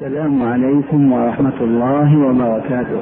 السلام عليكم ورحمة الله وبركاته.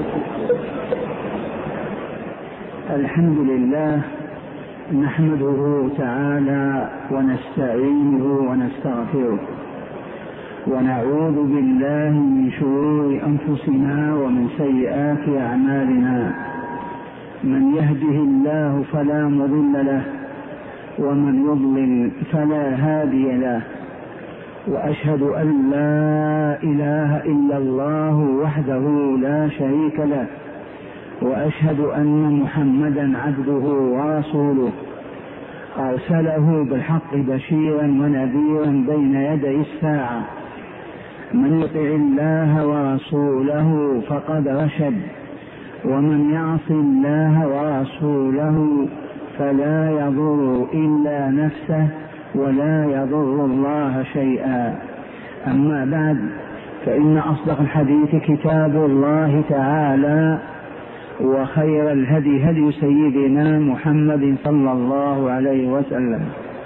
الحمد لله نحمده تعالى ونستعينه ونستغفره ونعوذ بالله من شرور أنفسنا ومن سيئات أعمالنا. من يهده الله فلا مضل له ومن يضلل فلا هادي له، وأشهد أن لا إله إلا الله وحده لا شريك له، وأشهد أن محمدا عبده ورسوله أرسله بالحق بشيرا ونذيرا بين يدي الساعة. من يطع الله ورسوله فقد رشد، ومن يعص الله ورسوله فلا يضر إلا نفسه ولا يضر الله شيئا. أما بعد، فإن أصدق الحديث كتاب الله تعالى، وخير الهدي هدي سيدنا محمد صلى الله عليه وسلم،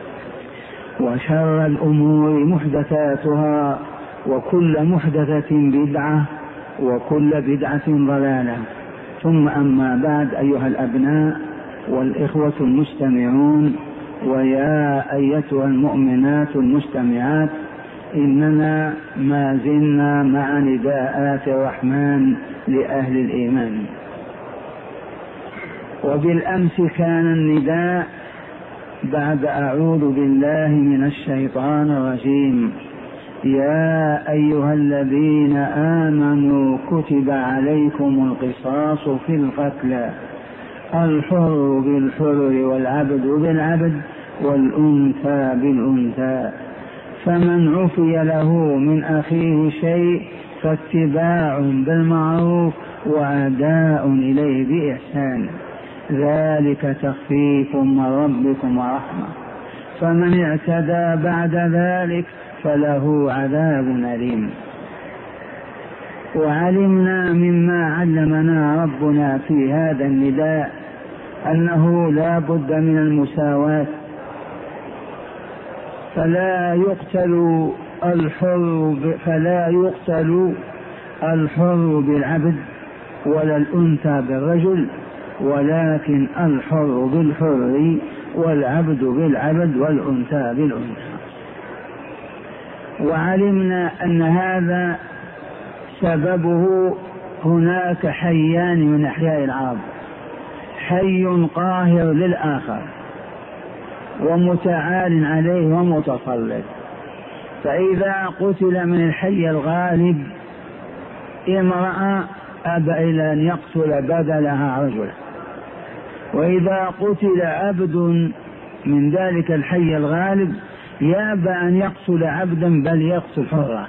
وشر الأمور محدثاتها، وكل محدثة بدعة، وكل بدعة ضلالة. ثم أما بعد، أيها الأبناء والإخوة المستمعون، ويا أيتها المؤمنات المستمعات، إننا ما زلنا مع نداءات الرحمن لأهل الإيمان. وبالأمس كان النداء بعد أعوذ بالله من الشيطان الرجيم: يا أيها الذين آمنوا كتب عليكم القصاص في القتلى، الحر بالحر والعبد بالعبد والأنثى بالأنثى، فمن عفي له من أخيه شيء فاتباع بالمعروف وأداء إليه بإحسان، ذلك تخفيف من ربكم ورحمة، فمن اعتدى بعد ذلك فله عذاب أليم. وعلمنا مما علمنا ربنا في هذا النداء أنه لا بد من المساواة، فلا يقتل الحر بالعبد ولا الأنثى بالرجل، ولكن الحر بالحر والعبد بالعبد والأنثى بالأنثى. وعلمنا أن هذا سببه هناك حيان من أحياء العرب: حي قاهر للآخر ومتعال عليه ومتسلط، فإذا قتل من الحي الغالب امرأة أبى إلى أن يقتل بدلها رجلا، وإذا قتل عبد من ذلك الحي الغالب يأبى أن يقتل عبدا بل يقتل حرا.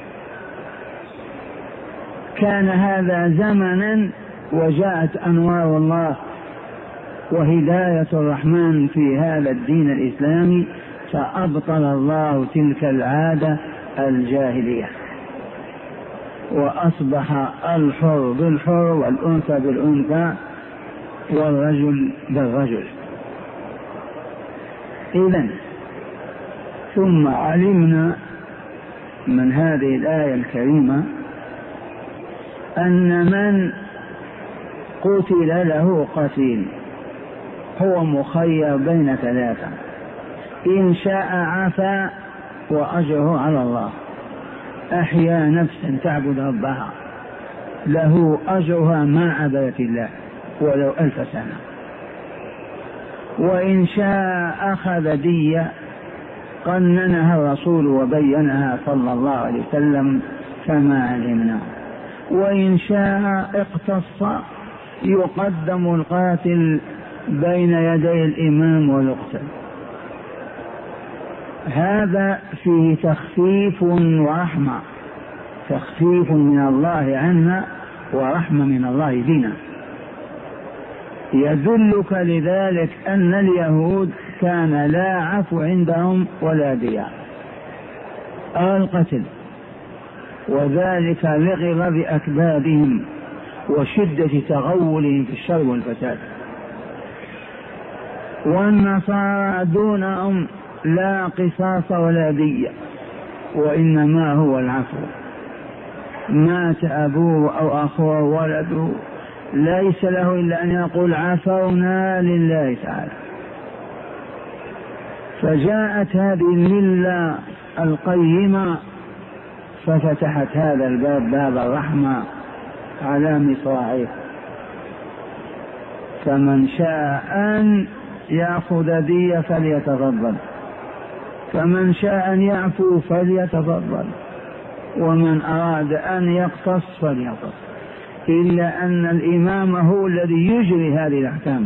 كان هذا زمنا، وجاءت أنوار الله وهداية الرحمن في هذا الدين الإسلامي، فأبطل الله تلك العادة الجاهلية، وأصبح الحر بالحر والأنثى بالأنثى والرجل بالرجل. إذن ثم علمنا من هذه الآية الكريمة أن من قتل له قتيل هو مخير بين ثلاثة: إن شاء عفا وأجره على الله، أحيا نفسا تعبد ربها له أجرها ما عبدت الله ولو 1000 سنة، وإن شاء أخذ دية قننها الرسول وبينها صلى الله عليه وسلم كما علمنا، وإن شاء اقتص يقدم القاتل بين يدي الإمام ويقتل. هذا فيه تخفيف ورحمة، تخفيف من الله عنا ورحمة من الله بنا. يدلك لذلك أن اليهود كان لا عفو عندهم ولا دية، القتل، وذلك لغضب أكبادهم وشدة تغولهم في الشر والفساد. والنصارى دونهم لا قصاص ولا دية، وإنما هو العفو. مات أبوه أو أخوه أو ولده ليس له إلا أن يقول عفونا لله تعالى. فجاءت هذه الملة القيمة ففتحت هذا الباب، باب الرحمة على مصراعيه. فمن شاء أن يأخذ دية فليتفضل، فمن شاء أن يعفو فليتفضل، ومن أراد أن يقتص فليقتص، إلا أن الإمام هو الذي يجري هذه الأحكام.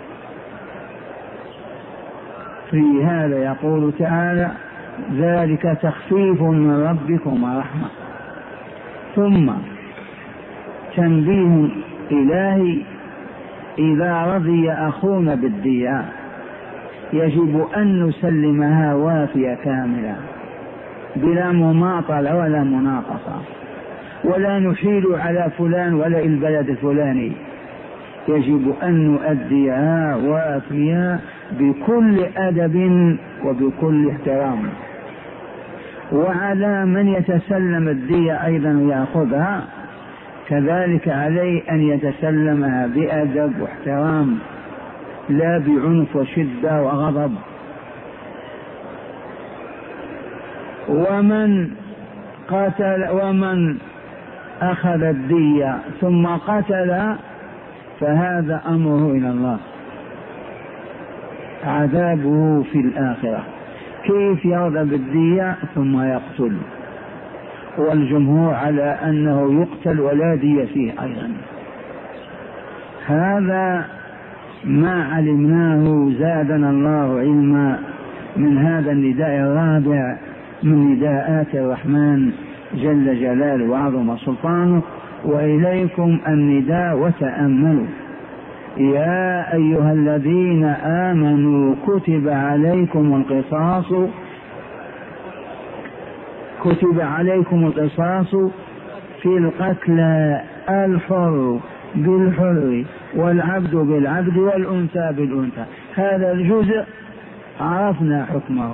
في هذا يقول تعالى ذلك تخفيف من ربكم ورحمة. ثم تنبيه إلهي إذا رضي أخونا بالدية يجب أن نسلمها وافية كاملة بلا مماطلة ولا مناقصة، ولا نحيل على فلان ولا البلد الفلاني، يجب أن نؤديها وافية بكل أدب وبكل احترام. وعلى من يتسلم الدية أيضا ويأخذها كذلك عليه أن يتسلمها بأدب واحترام، لا بعنف وشدة وغضب. ومن أخذ الدية ثم قتل فهذا أمره إلى الله، عذابه في الآخرة. كيف يرضى بالدية ثم يقتل؟ والجمهور على أنه يقتل ولا دية فيه أيضا. هذا ما علمناه زادنا الله علما من هذا النداء الرابع من نداءات الرحمن جل جلاله وعظم سلطانه. وإليكم النداء وتأملوا: يا أيها الذين آمنوا كتب عليكم القصاص في القتلى، الحر بالحر والعبد بالعبد والأنثى بالأنثى. هذا الجزء عرفنا حكمه،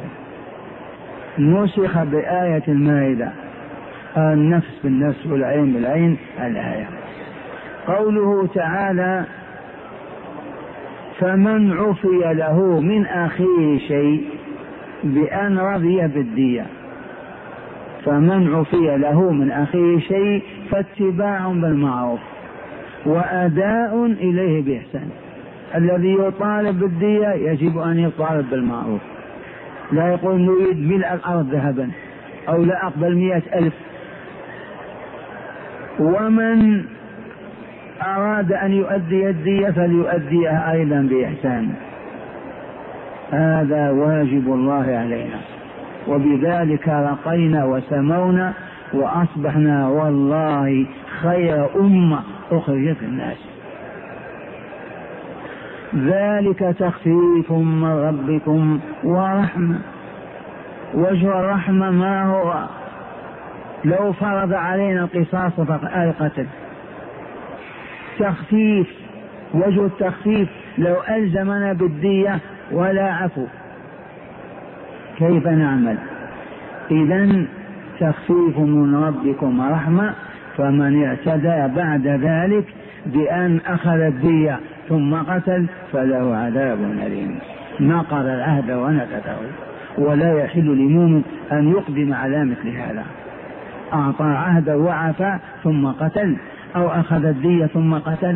نسخ بآية المائدة: النفس بالنفس والعين بالعين. الآية قوله تعالى: فمن عفي له من أخيه شيء، بأن رضي بالدية. فمن عفي له من أخيه شيء فاتباع بالمعروف وأداء إليه بإحسان. الذي يطالب بالدية يجب أن يطالب بالمعروف، لا يقول نريد ملء الأرض ذهبا أو لا أقبل 100,000. ومن أراد أن يؤدي الدية فليؤديها أيضا بإحسان. هذا واجب الله علينا، وبذلك رقينا وسمونا وأصبحنا والله خير أمة أخرجت الناس. ذلك تخفيف من ربكم ورحمة. وجه الرحمة ما هو؟ لو فرض علينا القصاص فالقتل تخفيف. وجه التخفيف لو ألزمنا بالدية ولا عفو كيف نعمل؟ إذن تخفيف من ربكم ورحمة. فمن اعتدى بعد ذلك بأن أخذ الدية ثم قتل فله عذاب أليم. نقض العهد ونكثه، ولا يحل لمؤمن أن يقدم على مثل هذا. أعطى عهدا وعفا ثم قتل، أو أخذ الدية ثم قتل،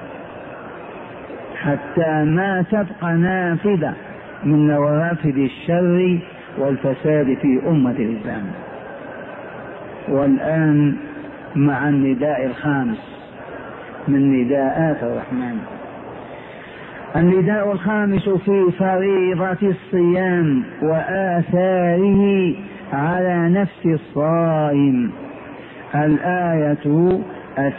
حتى ما تبقى نافذة من نوافذ الشر والفساد في أمة الإسلام. والآن مع النداء الخامس من نداءات الرحمن. النداء الخامس في فريضة الصيام وآثاره على نفس الصائم. الآية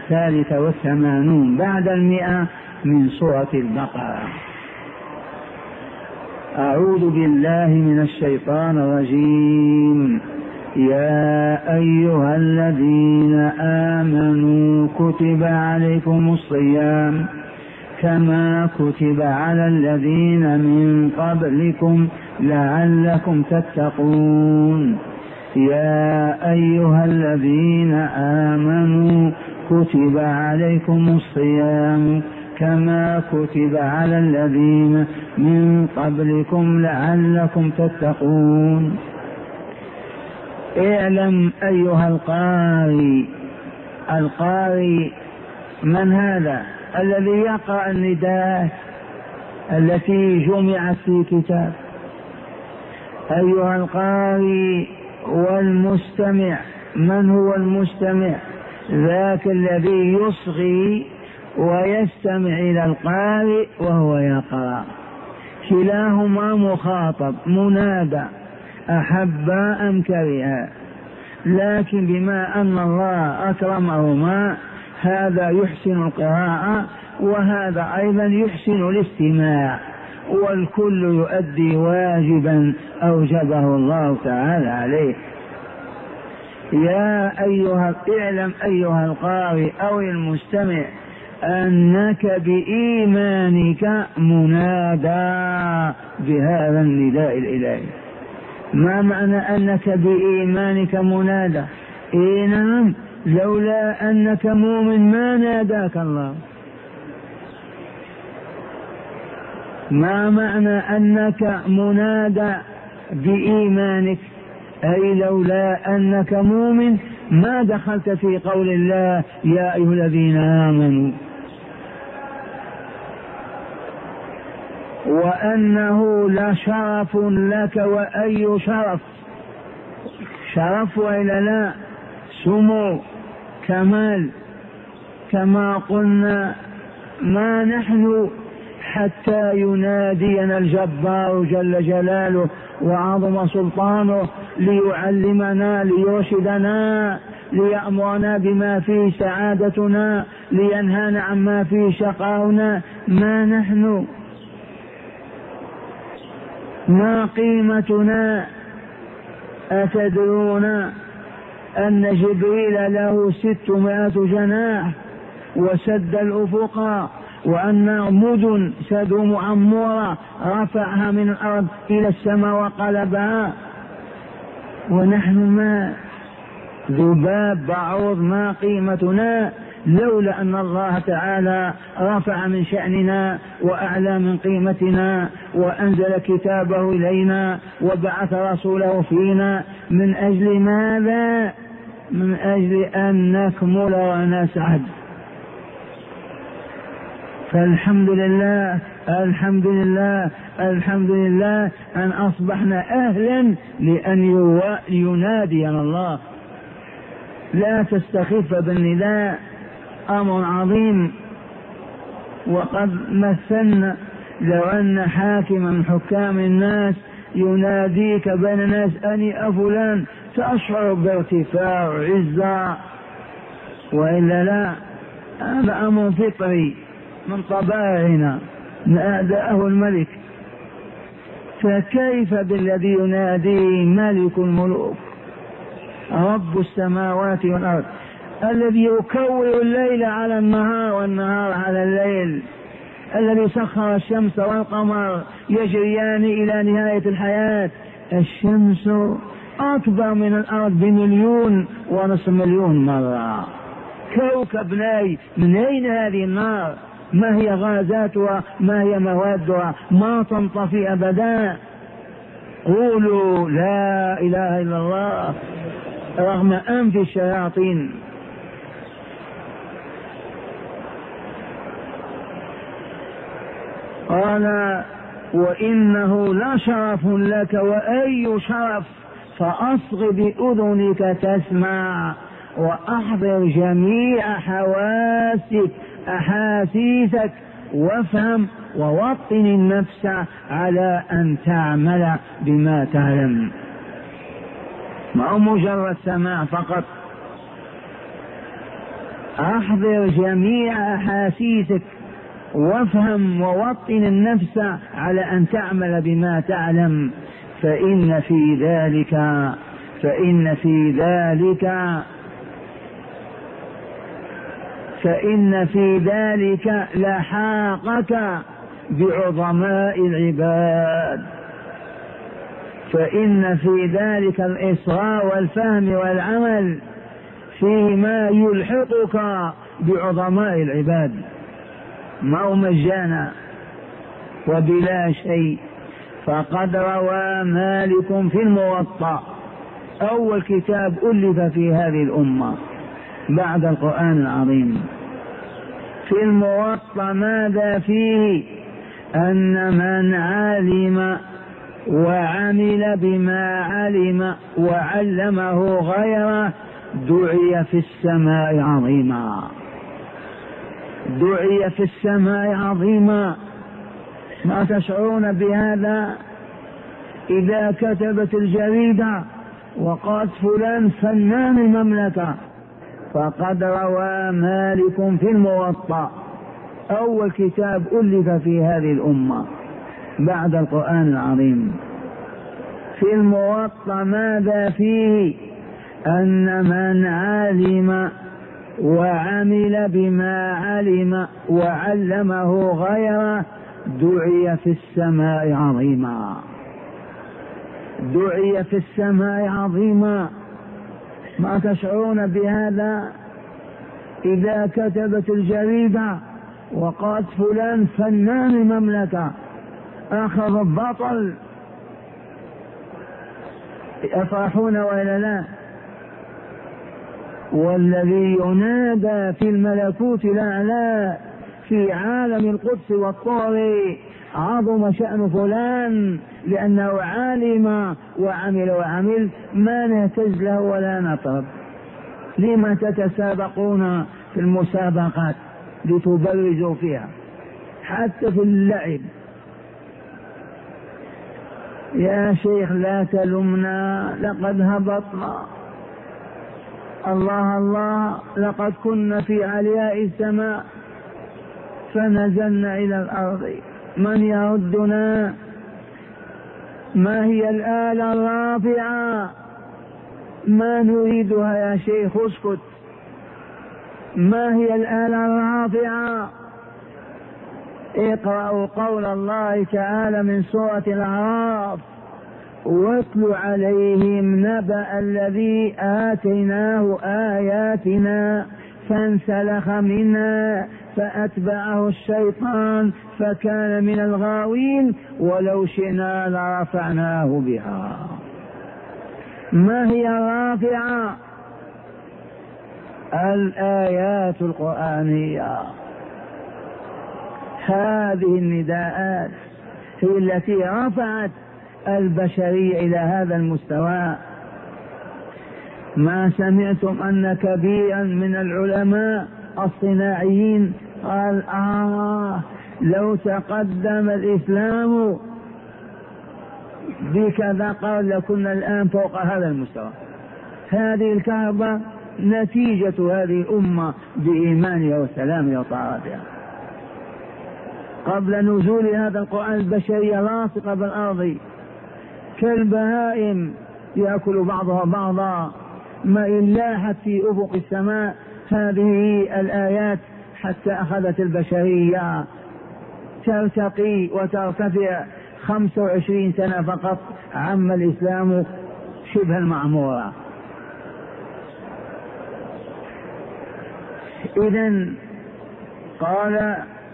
83 بعد 100 من سورة البقرة. أعوذ بالله من الشيطان الرجيم. يا أيها الذين آمنوا كتب عليكم الصيام كما كتب على الذين من قبلكم لعلكم تتقون. يا أيها الذين آمنوا كتب عليكم الصيام كما كتب على الذين من قبلكم لعلكم تتقون. اعلم أيها القارئ من هذا؟ الذي يقرأ النداء التي جمعت في كتاب. أيها القارئ والمستمع، من هو المستمع؟ ذاك الذي يصغي ويستمع إلى القارئ وهو يقرأ، كلاهما مخاطب منادى أحبا أم كرها، لكن بما أن الله أكرمهما هذا يحسن القراءة وهذا أيضا يحسن الاستماع، والكل يؤدي واجبا أوجبه الله تعالى عليه. اعلم أيها القارئ أو المستمع أنك بإيمانك منادى بهذا النداء الإلهي. ما معنى أنك بإيمانك منادى؟ نعم، لولا أنك مؤمن ما ناداك الله. ما معنى أنك منادى بإيمانك؟ أي لولا أنك مؤمن ما دخلت في قول الله يا أيها الذين آمنوا. وأنه لشرف لك، وأي شرف؟ شرف وإلا لا؟ سمو كمال. كما قلنا ما نحن حتى ينادينا الجبار جل جلاله وعظم سلطانه ليعلمنا ليرشدنا ليأمرنا بما فيه سعادتنا لينهانا عما فيه شقاؤنا. ما نحن؟ ما قيمتنا؟ أتدرون أن جبريل له 600 جناح وسد الأفق، وأن مدن سدوم عمورة رفعها من الأرض إلى السماء وقلبها، ونحن ما ذباب بعوض. ما قيمتنا لولا أن الله تعالى رفع من شأننا وأعلى من قيمتنا وأنزل كتابه إلينا وبعث رسوله فينا. من أجل ماذا؟ من أجل أن نكمل ونسعد. فالحمد لله الحمد لله الحمد لله أن أصبحنا أهلا لأن ينادينا الله. لا تستخف بالنداء، أمر عظيم. وقد مثلنا لو أن حاكما من حكام الناس يناديك بين الناس أني أفلان، تشعر بارتفاع عزة، وإلا لا؟ هذا أمر فطري من طبائعنا، ناداه الملك. فكيف بالذي ينادي ملك الملوك رب السماوات والأرض، الذي يكور الليل على النهار والنهار على الليل، الذي سخر الشمس والقمر يجريان إلى نهاية الحياة. الشمس أكبر من الأرض ب1.5 مليون مرة. كوكب ناي، من أين هذه النار؟ ما هي غازاتها؟ ما هي موادها؟ ما تنطفي أبدا. قولوا لا إله إلا الله رغم أنف الشياطين. قال وإنه لشرف لك، وأي شرف؟ فأصغ بأذنك تسمع وأحضر جميع حواسك أحاسيسك وافهم ووطن النفس على أن تعمل بما تعلم. ما هو مجرد سماع فقط. أحضر جميع أحاسيسك وافهم ووطن النفس على أن تعمل بما تعلم، فإن في ذلك لحاقك بعظماء العباد. فإن في ذلك الإصغاء والفهم والعمل فيه ما يلحقك بعظماء العباد، ما هو مجانا وبلا شيء. فقد روى مالك في الموطأ، أول كتاب ألف في هذه الأمة بعد القرآن العظيم، في الموطأ ماذا فيه؟ أن من علم وعمل بما علم وعلمه غيره دعي في السماء عظيما، دعي في السماء عظيما. ما تشعرون بهذا؟ إذا كتبت الجريدة وقالت فلان فنان المملكة، فقد روى مالك في الموطأ، أول كتاب ألف في هذه الأمة بعد القرآن العظيم، في الموطأ ماذا فيه؟ أن من علم وعمل بما علم وعلمه غيره دعي في السماء عظيما، دعي في السماء عظيما. ما تشعرون بهذا؟ إذا كتبت الجريدة وقالت فلان فنان المملكة أخذ البطل، يفرحون وإلا لا؟ والذي ينادى في الملكوت الأعلى في عالم القدس والطور عظم شأن فلان لأنه علم وعمل، ما نهتز له ولا نطرب. لما تتسابقون في المسابقات لتبرزوا فيها حتى في اللعب؟ يا شيخ لا تلمنا، لقد هبطنا، الله الله، لقد كنا في علياء السماء فنزلنا إلى الأرض، من يردنا؟ ما هي الآلة الرافعة؟ ما نريدها يا شيخ، اسكت. ما هي الآلة الرافعة؟ اقرأوا قول الله تعالى من سورة الأعراف: واتل عليهم نبأ الذي آتيناه آياتنا فانسلخ منها فأتبعه الشيطان فكان من الغاوين ولو شئنا لرفعناه بها. ما هي الرافعة؟ الآيات القرآنية. هذه النداءات هي التي رفعت البشرية إلى هذا المستوى. ما سمعتم أن كبيرا من العلماء الصناعيين قال لو تقدم الإسلام بكذا قال لكنا الآن فوق هذا المستوى. هذه الكهرباء نتيجة هذه الأمة بإيمانها وسلامها وطاعتها. قبل نزول هذا القرآن البشرية لاصقة بالأرض كالبهائم يأكل بعضها بعضا، ما إن لاحت في أفق السماء هذه الآيات حتى أخذت البشرية ترتقي وترتفع. 25 سنة فقط عم الإسلام شبه المعمورة. إذن قال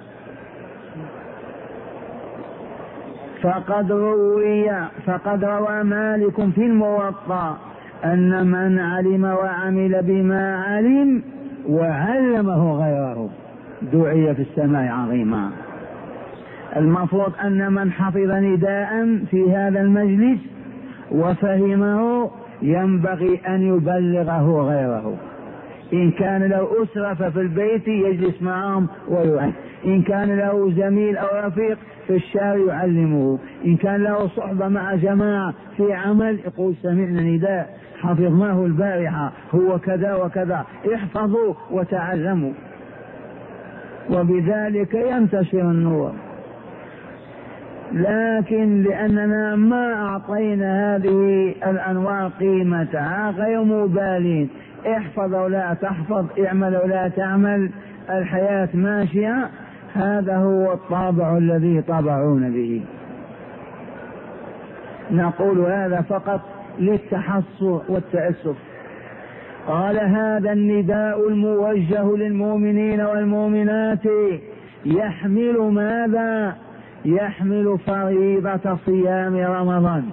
فقد روى مالك في الموطأ أن من علم وعمل بما علم وعلمه غيره دعي في السماء عظيما. المفروض أن من حفظ نداء في هذا المجلس وفهمه ينبغي أن يبلغه غيره. إن كان له أسرة ففي البيت يجلس معهم ويعلم، إن كان له زميل أو رفيق في الشارع يعلمه، إن كان له صحبة مع جماعة في عمل يقول سمعنا نداء حفظناه البارحة هو كذا وكذا، احفظوا وتعلموا، وبذلك ينتشر النور. لكن لأننا ما أعطينا هذه الأنوار قيمتها غير مبالين، احفظ ولا تحفظ، اعمل ولا تعمل، الحياة ماشية. هذا هو الطابع الذي طبعون به. نقول هذا فقط للتحصر والتأسف. قال هذا النداء الموجه للمؤمنين والمؤمنات يحمل ماذا؟ يحمل فريضة صيام رمضان،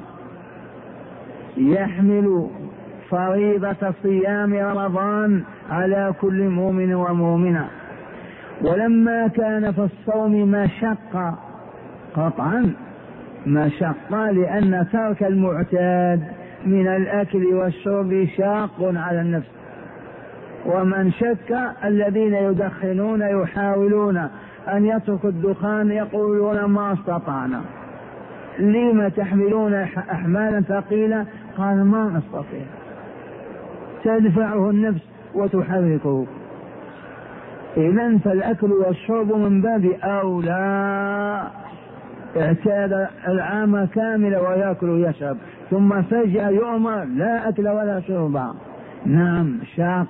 يحمل فريضة صيام رمضان على كل مؤمن ومؤمنة. ولما كان في الصوم مشقة، قطعا مشقة، لأن ترك المعتاد من الأكل والشرب شاق على النفس. ومن شك الذين يدخنون يحاولون أن يتركوا الدخان يقولون ما استطعنا. لما تحملون أحمالا ثقيلة؟ قال ما نستطيع. تدفعه النفس وتحركه. إذن فالأكل والشرب من باب أولى. اعتاد العام كامل ويأكل ويشرب، ثم فجأة يؤمر لا أكل ولا شرب. نعم شاق.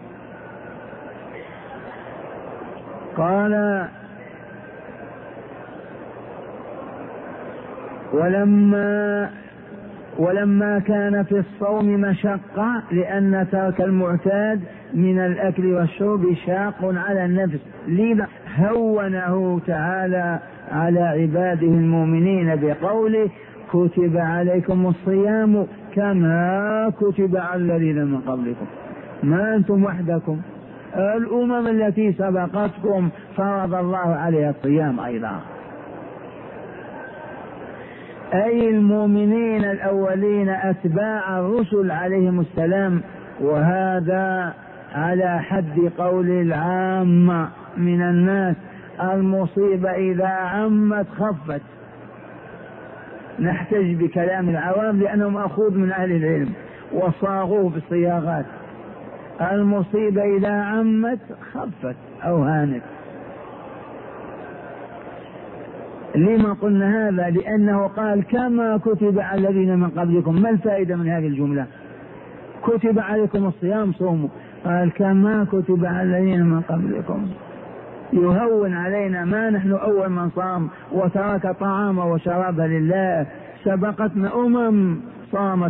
قال ولما كان في الصوم مشقة، لأن ترك المعتاد من الأكل والشرب شاق على النفس، لذا هونه تعالى على عباده المؤمنين بقوله كتب عليكم الصيام كما كتب على الذين من قبلكم. ما أنتم وحدكم، الأمم التي سبقتكم فرض الله عليها الصيام أيضا، أي المؤمنين الأولين أتباع الرسل عليهم السلام. وهذا على حد قول العامة من الناس: المصيبة إذا عمت خفت. نحتج بكلام العوام لأنه مأخوذ من أهل العلم وصاغوه بالصياغات. المصيبة إذا عمت خفت أو هانت. لما قلنا هذا؟ لأنه قال كما كتب على الذين من قبلكم. ما الفائدة من هذه الجملة؟ كتب عليكم الصيام صوموا، قال كما كتب على الذين من قبلكم. يهون علينا، ما نحن أول من صام وترك طعامه وشرابه لله، سبقتنا أمم صامت.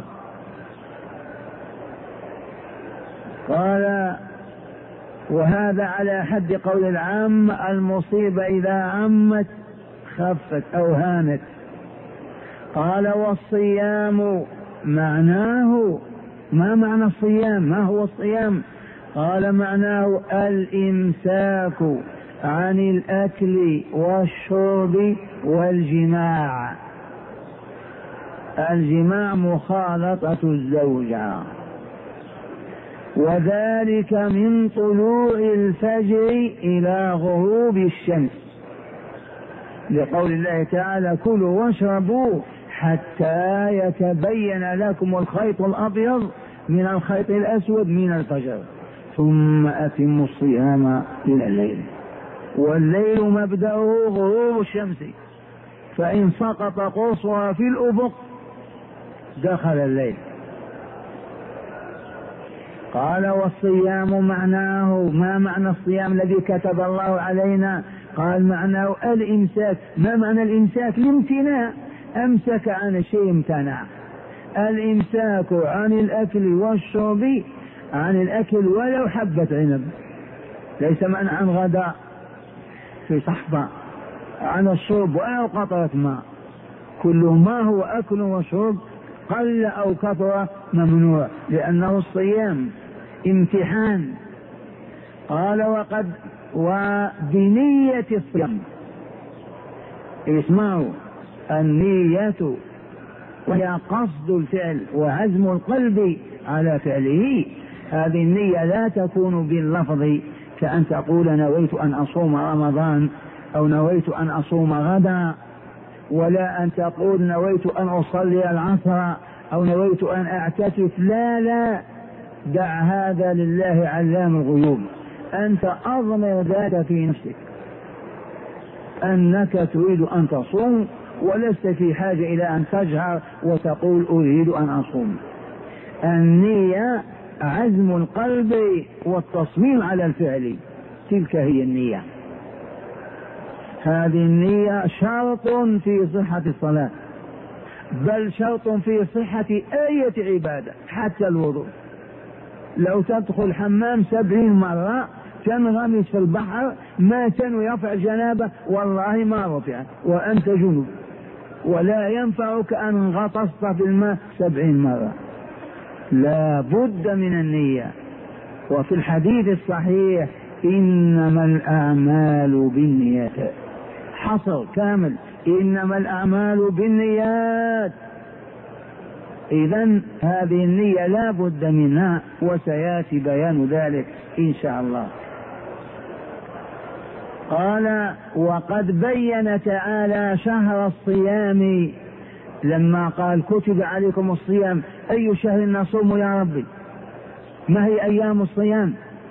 قال وهذا على حد قول العام: المصيبة إذا عمت خفت أو هانت. قال والصيام معناه، ما معنى الصيام؟ ما هو الصيام؟ قال معناه الإمساك عن الأكل والشرب والجماع. الجماع مخالطة الزوجة، وذلك من طلوع الفجر إلى غروب الشمس، لقول الله تعالى: كلوا واشربوا حتى يتبين لكم الخيط الأبيض من الخيط الأسود من الفجر ثم أتموا الصيام إلى الليل. والليل مبدأه غروب الشمس، فإن سقط قرصها في الأفق دخل الليل. قال والصيام معناه، ما معنى الصيام الذي كتب الله علينا؟ قال معناه الإمساك. ما معنى الإمساك؟ الامتناع، أمسك عن شيء امتنع. الإمساك عن الأكل والشرب، عن الأكل ولو حبة عنب، ليس معنى عن غداء في صحبة، عن الشرب ولو قطرة ماء. كل ما هو أكل وشرب قل أو كثر ممنوع، لأنه الصيام امتحان. قال وبنية الصيام، اسمعوا، النية وهي قصد الفعل وعزم القلب على فعله. هذه النية لا تكون باللفظ، كأن تقول نويت أن أصوم رمضان أو نويت أن أصوم غدا، ولا أن تقول نويت أن أصلي العصر أو نويت أن أعتكف. لا، دع هذا لله علام الغيوب. أنت أضمر ذلك في نفسك أنك تريد أن تصوم، ولست في حاجة إلى أن تجهر وتقول أريد أن أصوم. النية عزم القلب والتصميم على الفعل، تلك هي النية. هذه النية شرط في صحة الصلاة. بل شرط في صحة أي عبادة حتى الوضوء. لو تدخل حمام 70 مرة تنغمس في البحر ما تنوي رفع جنابه والله ما رفع وأنت جنوب، ولا ينفعك أن غطست في الماء 70 مرة. لا بد من النية. وفي الحديث الصحيح إنما الأعمال بالنيات، حصر كامل، إنما الأعمال بالنيات. إذن هذه النية لا بد منها، وسيأتي بيان ذلك إن شاء الله. قال وقد بين تعالى شهر الصيام لما قال كتب عليكم الصيام، أي شهر نصوم يا ربي؟ ما هي أيام الصيام؟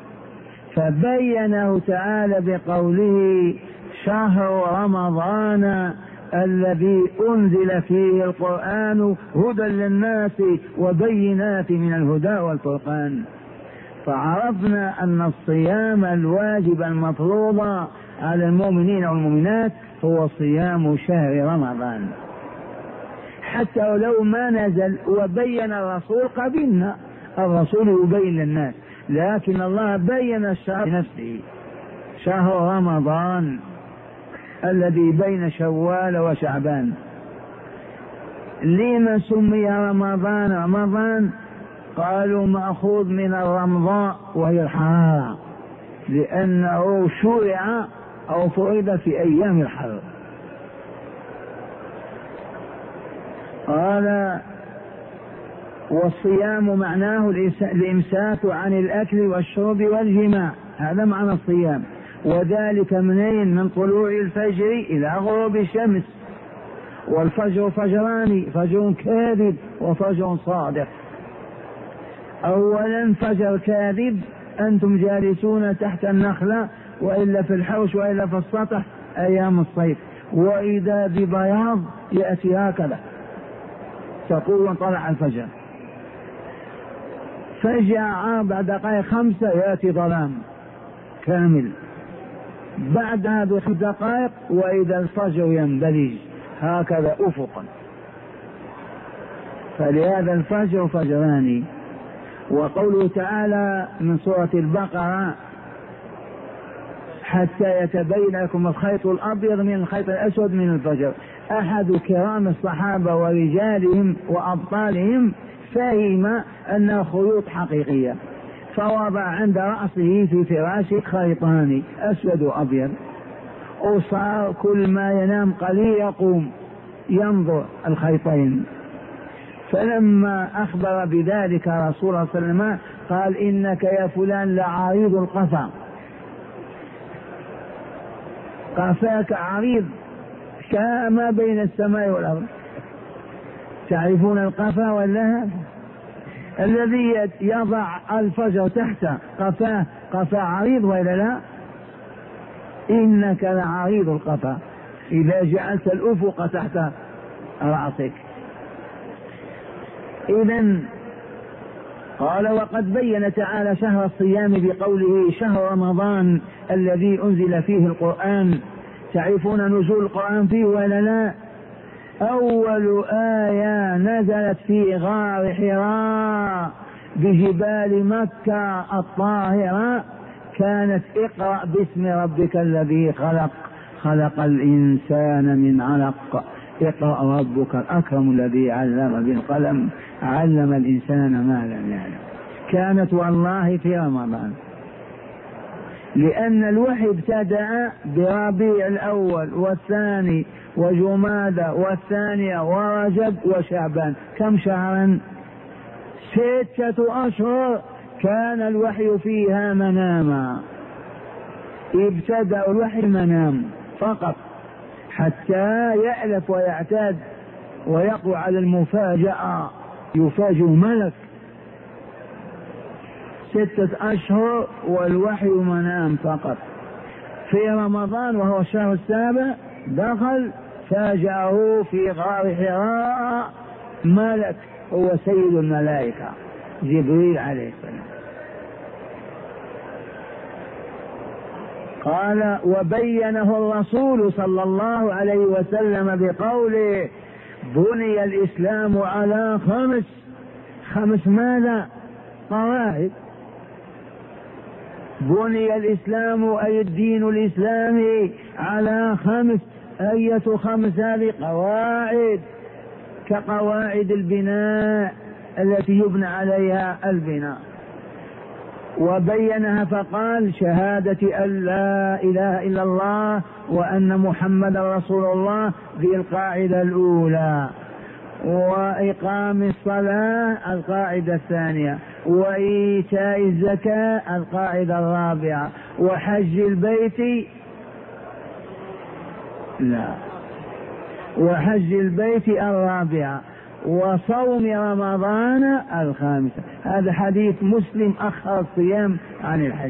فبينه تعالى بقوله شهر رمضان الذي أنزل فيه القرآن هدى للناس وبينات من الهدى والفرقان. فعرفنا أن الصيام الواجب المفروض على المؤمنين والمؤمنات هو صيام شهر رمضان، حتى ولو ما نزل وبين الرسول قبلنا، الرسول يبين للناس، لكن الله بين الشهر بنفسه، شهر رمضان الذي بين شوال وشعبان. لما سمي رمضان رمضان؟ قالوا مأخوذ من الرمضاء وهي الحرارة، لأنه شرع أو فرض في أيام الحر. قال والصيام معناه الإمساك عن الأكل والشرب والجماع، هذا معنى الصيام، وذلك منين؟ من طلوع الفجر إلى غروب الشمس. والفجر فجران، فجر كاذب وفجر صادق. أولا فجر كاذب أنتم جالسون تحت النخلة وإلا في الحوش وإلا في السطح أيام الصيف، وإذا ببياض يأتي هكذا تقول طلع الفجر، فجأة 4 دقائق 5 يأتي ظلام كامل، بعدها ب5 دقائق وإذا الفجر ينبلج هكذا أفقا. فلهذا الفجر فجران. وقوله تعالى من سورة البقرة حتى يتبين لكم الخيط الأبيض من الخيط الأسود من الفجر. أحد كرام الصحابة ورجالهم وأبطالهم فهم أنها خيوط حقيقية، فوضع عند رأسه في فراشه خيطان أسود وأبيض، وصار كل ما ينام قليل يقوم ينظر الخيطين. فلما أخبر بذلك رسول الله صلى الله عليه وسلم قال إنك يا فلان لعريض القفا، قفاك عريض كما بين السماء والأرض. تعرفون القفا ولا؟ الذي يضع الفجر تحت قفاه قفا عريض ولا لا؟ إنك لعريض القفا إذا جعلت الأفق تحت رأسك. إذن قال وقد بين تعالى شهر الصيام بقوله شهر رمضان الذي أنزل فيه القرآن. تعرفون نزول القرآن فيه ولا لا؟ أول آية نزلت في غار حراء بجبال مكة الطاهرة كانت اقرأ باسم ربك الذي خلق، خلق الإنسان من علق، اقرأ ربك الأكرم الذي علم بالقلم، علم الإنسان ما لم يعلم. كانت والله في رمضان، لأن الوحي ابتدأ بربيع الأول والثاني وجمادى والثانية ورجب وشعبان. كم شهرا؟ 6 أشهر كان الوحي فيها مناما. ابتدأ الوحي منام فقط حتى يألف ويعتاد ويقوى على المفاجأة، يفاجئ ملك. 6 أشهر والوحي منام فقط. في رمضان وهو الشهر السابع دخل فاجأه في غار حراء ملك هو سيد الملائكة جبريل عليه السلام. قال وبينه الرسول صلى الله عليه وسلم بقوله بني الإسلام على خمس ماذا؟ قواعد. بني الإسلام أي الدين الإسلامي على أية 5 هذه قواعد كقواعد البناء التي يبنى عليها البناء. وبينها فقال شهادة أن لا إله إلا الله وأن محمد رسول الله ذي القاعدة الأولى، وإقام الصلاة القاعدة الثانية، وإيتاء الزكاة القاعدة الرابعة، وحج البيت الرابعة، وصوم رمضان الخامسة. هذا حديث مسلم أخر الصيام عن الحج.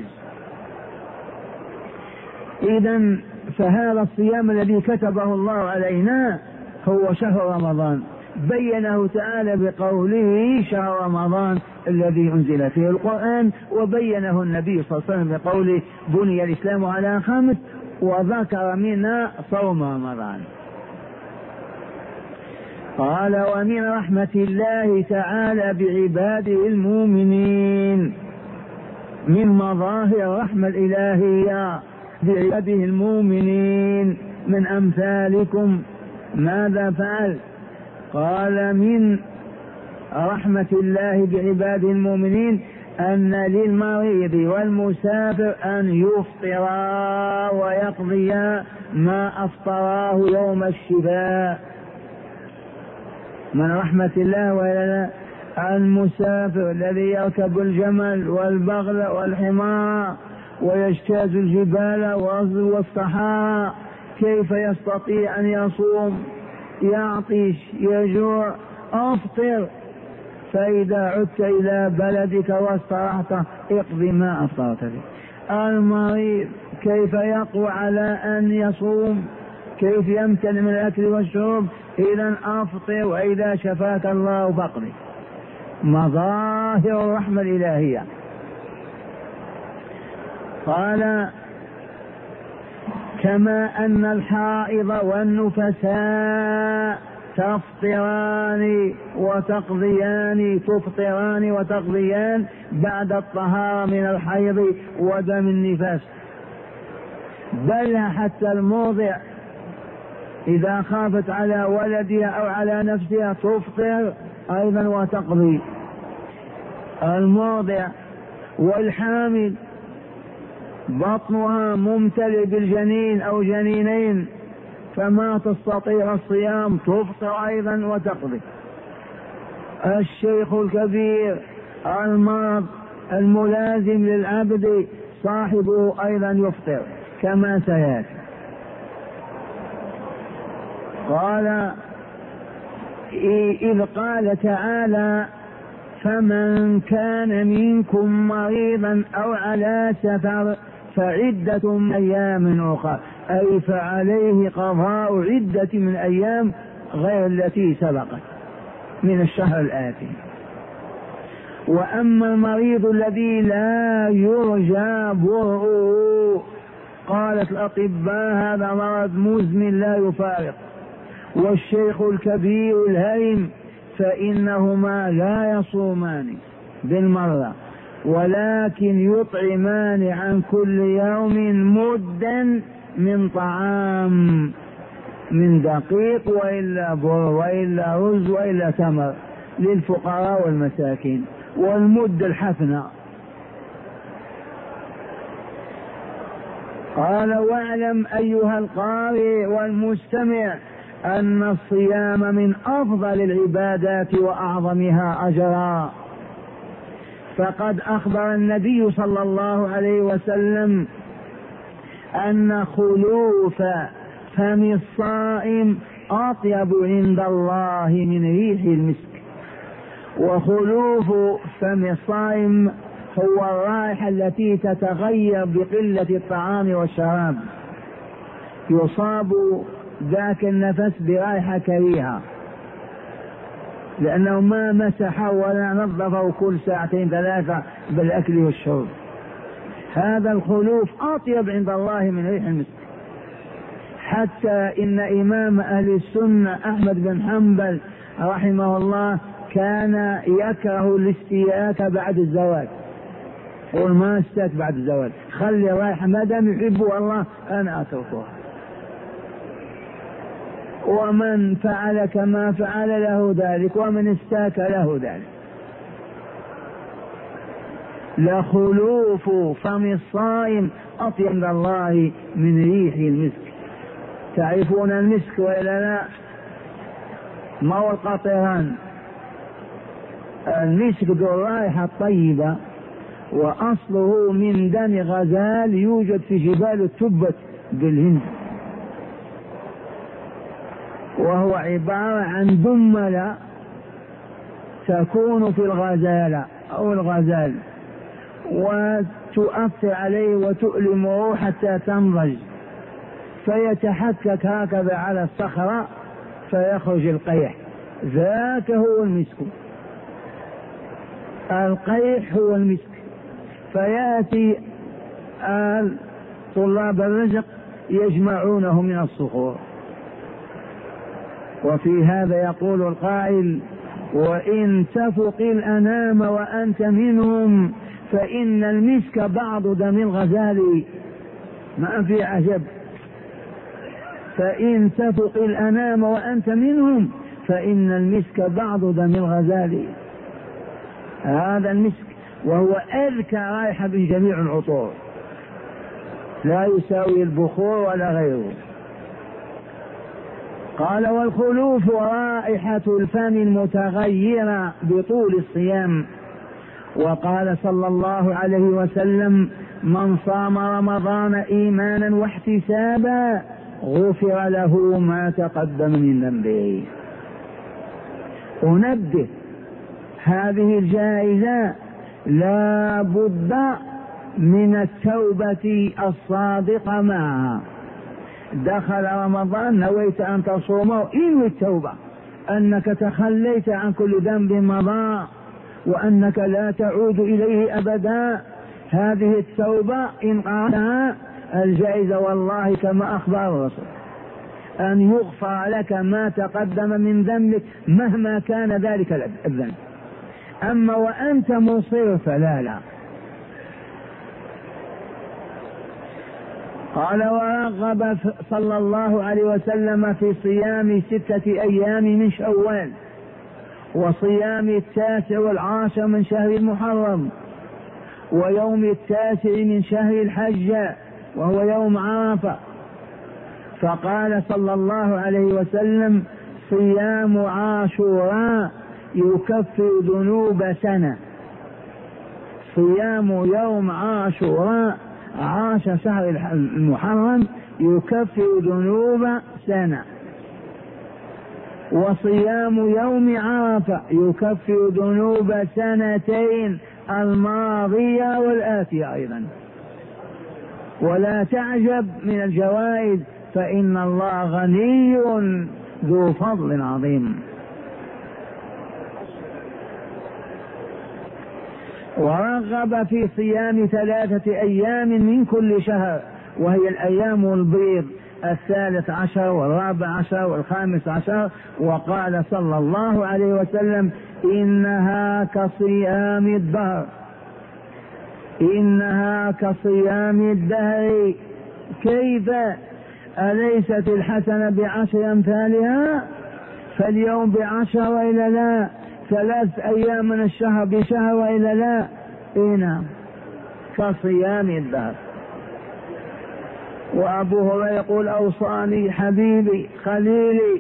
إذن فهذا الصيام الذي كتبه الله علينا هو شهر رمضان، بينه تعالى بقوله شهر رمضان الذي أنزل فيه القرآن، وبينه النبي صلى الله عليه وسلم بقوله بني الإسلام على 5، وذكر منها صوم رمضان. قال ومن رحمة الله تعالى بعباده المؤمنين، من مظاهر الرحمة الإلهية بعباده المؤمنين من أمثالكم ماذا فعل؟ قال من رحمة الله بعباده المؤمنين أن للمريض والمسافر أن يفطرا ويقضيا ما أفطراه يوم الشفاء. من رحمة الله وإلى المسافر الذي يركب الجمل والبغل والحمار ويجتاز الجبال والصحارى، كيف يستطيع أن يصوم؟ يعطش يجوع، أفطر، فإذا عدت إلى بلدك واسترحت اقضي ما أفطرت به. المريض كيف يقوى على أن يصوم؟ كيف يمتنع من الأكل والشرب؟ إذا أفطر، وإذا شفاك الله فاقضي. مظاهر الرحمة الإلهية. قال كما أن الحائض والنفساء تفطران وتقضيان بعد الطهارة من الحيض ودم النفاس، بل حتى الموضع إذا خافت على ولدها أو على نفسها تفطر أيضا وتقضي. الموضع والحامل بطنها ممتلئ بالجنين أو جنينين فما تستطيع الصيام تفطر أيضا وتقضي. الشيخ الكبير، المرض الملازم للعبد صاحبه أيضا يفطر كما سيأتي. قال إذ قال تعالى فمن كان منكم مريضا أو على سفر فعدة من أيام أخرى، أي فعليه قضاء عدة من أيام غير التي سبقت من الشهر الآتي. وأما المريض الذي لا يرجى برؤه، قالت الأطباء هذا مرض مزمن لا يفارق، والشيخ الكبير الهرم فإنهما لا يصومان بالمرة، ولكن يطعمان عن كل يوم مدا من طعام، من دقيق وإلا بر وإلا رز وإلا تمر للفقراء والمساكين، والمد الحفنة. قال واعلم أيها القارئ والمستمع أن الصيام من أفضل العبادات وأعظمها أجرا، فقد أخبر النبي صلى الله عليه وسلم أن خلوف فم الصائم أطيب عند الله من ريح المسك. وخلوف فم الصائم هو الرائحة التي تتغير بقلة الطعام والشراب، يصاب ذاك النفس برائحة كريهة لأنه ما مسح ولا نظفه كل 2 3 بالأكل والشرب. هذا الخلوف أطيب عند الله من ريح المسك، حتى إن إمام أهل السنة أحمد بن حنبل رحمه الله كان يكره الاستياك بعد الزواج، قل ما استاك بعد الزواج، خلي رايحة ما دام يحبه الله أنا أتركها. ومن فعل كما فعل له ذلك، ومن استاك له ذلك. لخلوف فم الصائم أطيب عند الله من ريح المسك. تعرفون المسك وإلا لا؟ ما هو القطران؟ المسك ذو الرائحة الطيبة، وأصله من دم غزال يوجد في جبال التبت بالهند، وهو عبارة عن دملة تكون في الغزالة أو الغزال، وتؤثر عليه وتؤلمه حتى تنضج، فيتحكك هكذا على الصخرة فيخرج القيح، ذاك هو المسك. القيح هو المسك. فيأتي طلاب الرزق يجمعونه من الصخور. وفي هذا يقول القائل: وإن تفق الأنام وأنت منهم فإن المسك بعض دم الغزال. ما في عجب. فإن تفق الأنام وأنت منهم فإن المسك بعض دم الغزال. هذا المسك وهو أذكى رائحة من جميع العطور، لا يساوي البخور ولا غيره. قال: والخلوف رائحة الفم المتغيرة بطول الصيام. وقال صلى الله عليه وسلم: من صام رمضان إيمانا واحتسابا غفر له ما تقدم من ذنبه. أنبه: هذه الجائزة لا بد من التوبة الصادقة معها. دخل رمضان نويت أن تصومه، انوي التوبة أنك تخليت عن كل ذنب مضى وأنك لا تعود إليه أبدا. هذه التوبة إن قالها الجائزة والله كما أخبر الرسول أن يغفر لك ما تقدم من ذنبك مهما كان ذلك الذنب. أما وأنت مصير فلا. قال: ورغب صلى الله عليه وسلم في صيام 6 أيام من شوال، وصيام 9 و10 من شهر المحرم، ويوم 9 من شهر الحج وهو يوم عرفة. فقال صلى الله عليه وسلم: صيام عاشوراء يكفر ذنوب سنة. صيام يوم عاشوراء 10 شهر المحرم يكفر ذنوب سنة، وصيام يوم عرفة يكفر ذنوب سنتين الماضية والآتية أيضا. ولا تعجب من الجوائز، فإن الله غني ذو فضل عظيم. ورغب في صيام 3 أيام من كل شهر، وهي الأيام البيض 13 و14 و15. وقال صلى الله عليه وسلم: إنها كصيام الدهر، إنها كصيام الدهر. كيف؟ أليست الحسنة ب10 أمثالها؟ فاليوم ب10 وإلا لا؟ 3 أيام من الشهر بشهر وإلا لا؟ نعم، كصيام الدهر. وأبو هريرة يقول: أوصاني حبيبي خليلي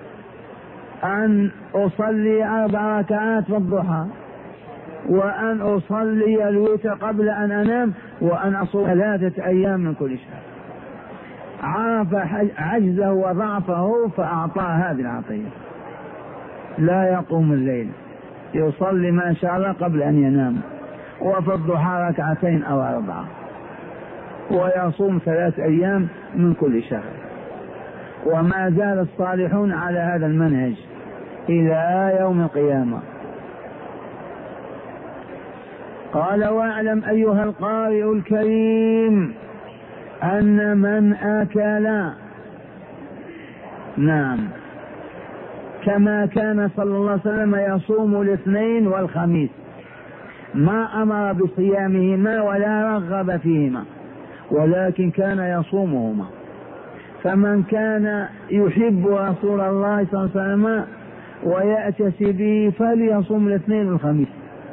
أن أصلي 4 ركعات في الضحى، وأن أصلي الوتر قبل أن أنام، وأن أصوم 3 أيام من كل شهر. عرف عجزه وضعفه فأعطاه هذه العطية. لا يقوم الليل، يصلي ما شاء الله قبل أن ينام، وفي الضحى 2 أو 4، ويصوم 3 أيام من كل شهر. وما زال الصالحون على هذا المنهج إلى يوم القيامة. قال: واعلم أيها القارئ الكريم أن من أكل نعم، كما كان صلى الله عليه وسلم يصوم الاثنين والخميس، ما أمر بصيامهما ولا رغب فيهما، ولكن كان يصومهما. فمن كان يحب رسول الله صلى الله عليه وسلم ويأتسي به فليصوم الاثنين والخميس.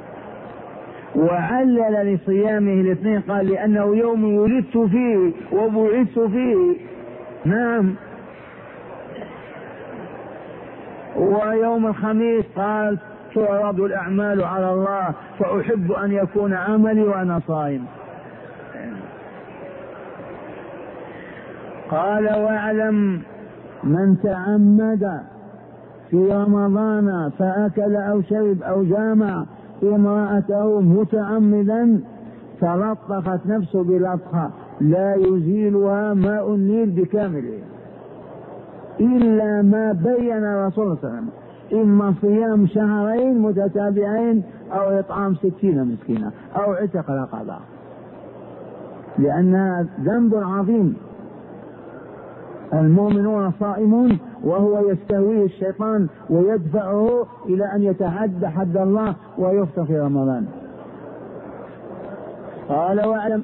وعلل لصيامه الاثنين قال لأنه يوم ولدت فيه وبعثت فيه. نعم. ويوم الخميس قال تعرض الأعمال على الله فأحب أن يكون عملي وأنا صائم. قال واعلم من تعمد في رمضان فأكل أو شرب أو جامع امرأته متعمدا تلطخت نفسه بلطخة لا يزيلها ماء النيل بكامله إلا ما بين الرسول صلى الله عليه وسلم، إما صيام شهرين متتابعين أو إطعام 60 مسكينة أو عتق رقبة، لأنها ذنب عظيم. المؤمنون صائمون وهو يستهويه الشيطان ويدفعه إلى أن يتعدى حد الله ويفطر في رمضان. قال واعلم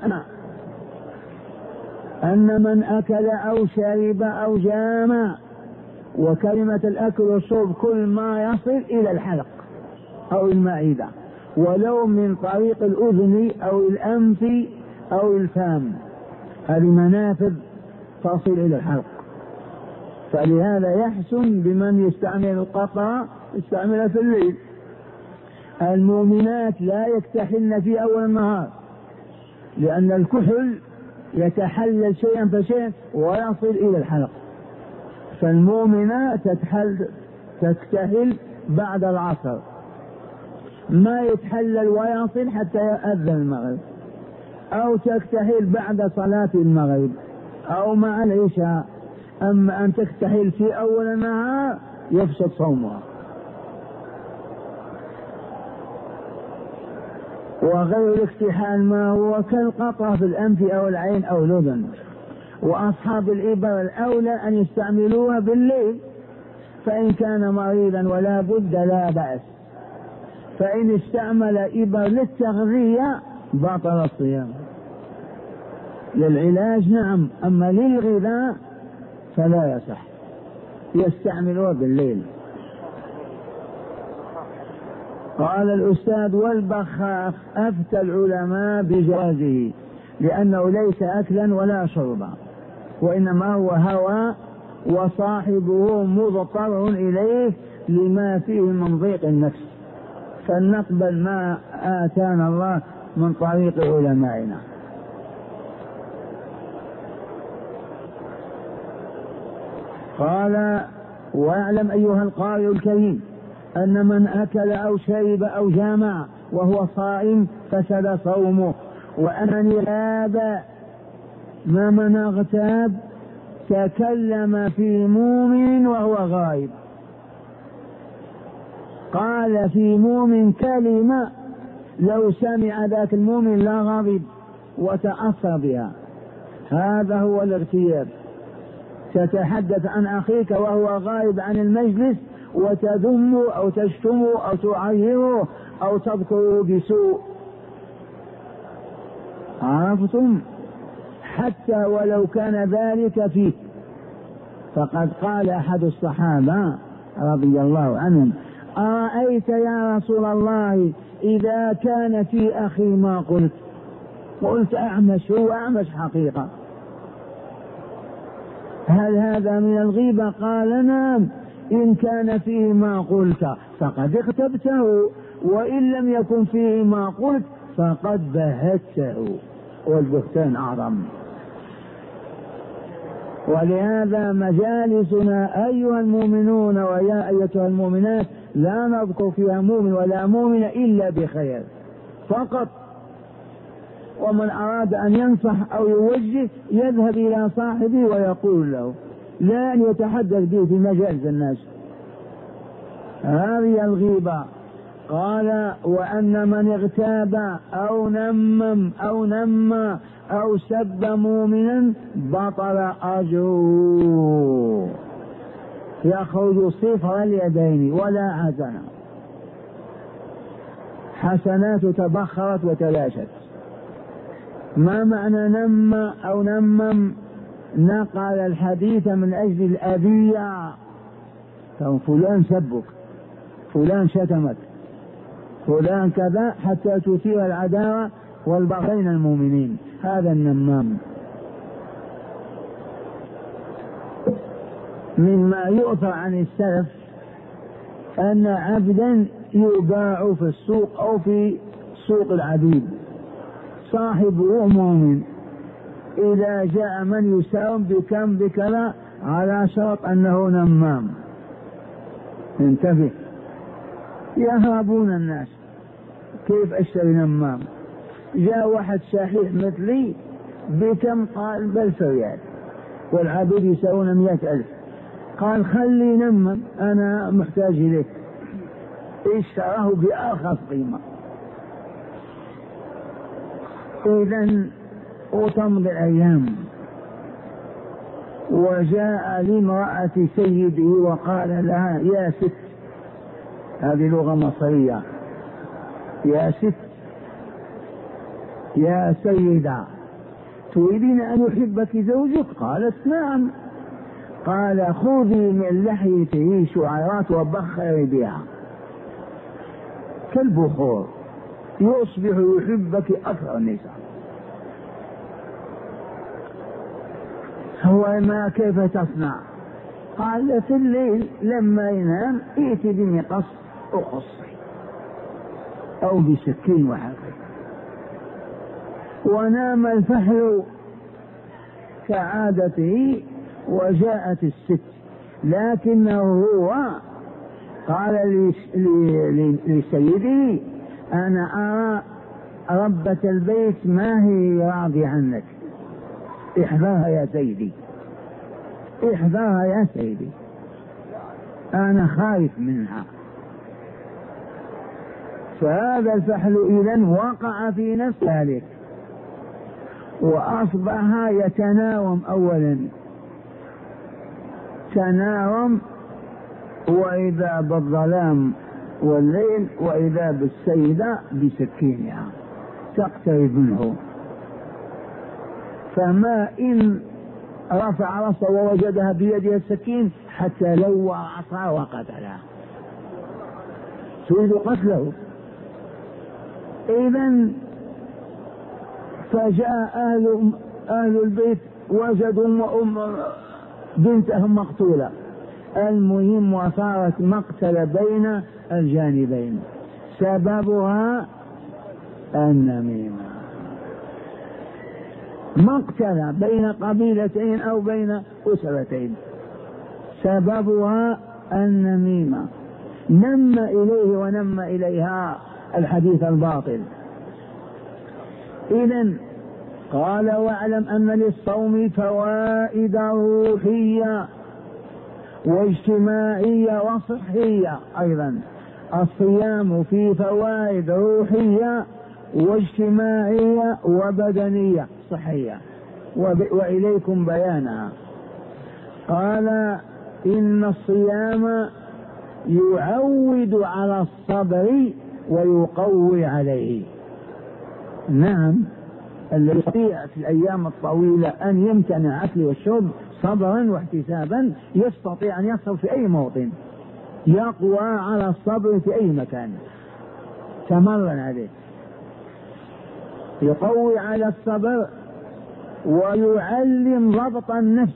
أن من أكل أو شرب أو جامع، وكلمة الأكل والشرب كل ما يصل إلى الحلق أو المعدة ولو من طريق الأذن أو الأنف أو الفم، هذه منافذ تصل إلى الحلق. فلهذا يحسن بمن يستعمل القطع يستعملها في الليل. المؤمنات لا يكتحلن في أول النهار، لأن الكحل يتحلل شيئا فشيئا ويصل إلى الحلق. فالمؤمنة تكتحل بعد العصر، ما يتحلل ويصل حتى يأذن المغرب، أو تكتحل بعد صلاة المغرب أو مع العشاء. أما أن تكتحل في أول النهار يفسد صومها. وغير الاكتحال ما هو كالقطع في الأنف أو العين أو الأذن. وأصحاب الإبر الأولى أن يستعملوها بالليل، فإن كان مريضا ولا بد لا بأس. فإن استعمل إبر للتغذية بطل الصيام. للعلاج نعم، أما للغذاء فلا يصح، يستعملوها بالليل. قال الأستاذ والبخاخ أفتى العلماء بجوازه لأنه ليس أكلا ولا شربا، وإنما هو هوى وصاحبه مضطر إليه لما فيه من ضيق النفس، فلنقبل ما آتانا الله من طريق علمائنا. قال واعلم أيها القارئ الكريم أن من أكل أو شرب أو جامع وهو صائم فسد صومه. وأن غاب ما من اغتاب تكلم في مؤمن وهو غائب، قال في مؤمن كلمة لو سمع ذاك المؤمن لا غضب وتأثر بها. هذا هو الاغتياب، تتحدث عن أخيك وهو غائب عن المجلس وتذمه أو تشتمه أو تعيره أو تذكره بسوء. عرفتم؟ حتى ولو كان ذلك فيه. فقد قال أحد الصحابة رضي الله عنهم أرأيت يا رسول الله إذا كان في أخي ما قلت أعمش، هو أعمش حقيقة، هل هذا من الغيبة؟ قال نعم، إن كان فيه ما قلت فقد اغتبته، وإن لم يكن فيه ما قلت فقد بهته، والبهتان أعظم. ولهذا مجالسنا أيها المؤمنون ويا أيتها المؤمنات لا نذكر فيها مؤمن ولا مؤمن إلا بخير فقط. ومن أراد أن ينصح أو يوجه يذهب إلى صاحبه ويقول له، لا أن يتحدث به في مجالس الناس. هذه الغيبة. قال وأن من اغتاب أو نمم أو نمى أو سب مؤمنا بطل أجره. يخرج صفر اليدين ولا حسنة، حسنات تبخرت وتلاشت. ما معنى نم أو نمم؟ نقل الحديث من أجل الأذية، فلان سبك، فلان شتمك، فلان كذا، حتى تثير العداوة والبغض بين المؤمنين. هذا النمام. مما يؤثر عن السلف أن عبدا يباع في السوق أو في سوق العبيد، صاحبه مؤمن، إذا جاء من يساوم بكم بكذا على شرط أنه نمام. انتبه، يهابون الناس، كيف أشتري نمام؟ جاء واحد شحيح مثلي بكم؟ قال ب1000 ريال، والعبيد يساوون 100,000. قال خلي نمم، أنا محتاج إليك. اشتراه بأرخص قيمة. إذن وتمضي الأيام، وجاء لامرأة سيده وقال لها يا ست، هذه لغة مصرية، يا ست يا سيدة، تريدين أن يحبك زوجك؟ قالت نعم. قال خذي من لحيته شعيرات وبخري بها كالبخور، يصبح يحبك أكثر النساء. هو ما كيف تصنع؟ قال في الليل لما ينام ائتي بمقص أقصي أو بسكين وحقي. ونام الفحل كعادته، وجاءت الست، لكنه هو قال لسيدي أنا أرى ربة البيت ما هي راضي عنك، احذرها يا سيدي، احذرها يا سيدي، أنا خايف منها. فهذا الفحل إذن وقع في نفس ذلك، وأصبح يتناوم. أولا تناوم، وإذا بالظلام والليل، وإذا بالسيدة بسكينها تقترب منه، فما إن رفع رأسه ووجدها بيده السكين حتى لوى عصا وقتلها، تريد قتله. إذن فجاء أهل البيت وجدوا بنتهم مقتولة. المهم وصارت مقتل بين الجانبين، سببها النميمة، مقتل بين قبيلتين أو بين أسرتين، سببها النميمة. نم إليه ونم إليها الحديث الباطل. إذن قال واعلم أن للصوم فوائد روحية واجتماعية وصحية أيضا. الصيام فيه فوائد روحية واجتماعية وبدنية صحية، وإليكم بيانها. قال إن الصيام يعود على الصبر ويقوي عليه. نعم، الذي يستطيع في الأيام الطويلة أن يمتنع أكل والشرب صبرا واحتسابا يستطيع أن يصبر في أي موطن، يقوى على الصبر في أي مكان، تمرن عليه، يقوي على الصبر ويعلم ضبط النفس،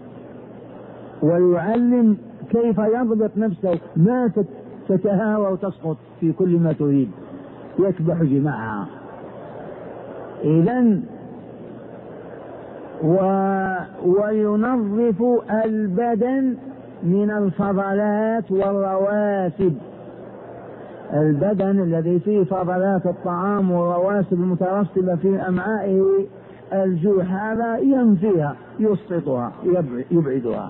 ويعلم كيف يضبط نفسه، ما تتهاوى وتسقط في كل ما تريد، يكبح جماعها. إذن وينظف البدن من الفضلات والرواسب. البدن الذي فيه فضلات الطعام والرواسب المترسبة في أمعائه الجوع، هذا ينفيها، يسقطها، يبعدها.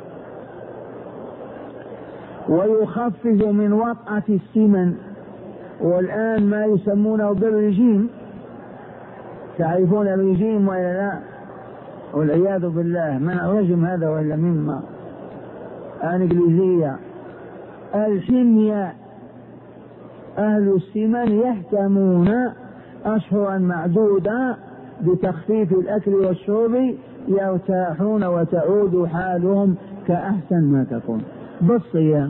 ويخفف من وطأة السمن، والآن ما يسمونه بالرجيم، تعرفون الرجيم ولا لا؟ والعياذ بالله، من الرجم هذا ولا مما؟ الإنجليزية الحمية. أهل السمن يحكمون أشهرا معدودة بتخفيف الأكل والشرب، يرتاحون وتعود حالهم كأحسن ما تكون بالصيام.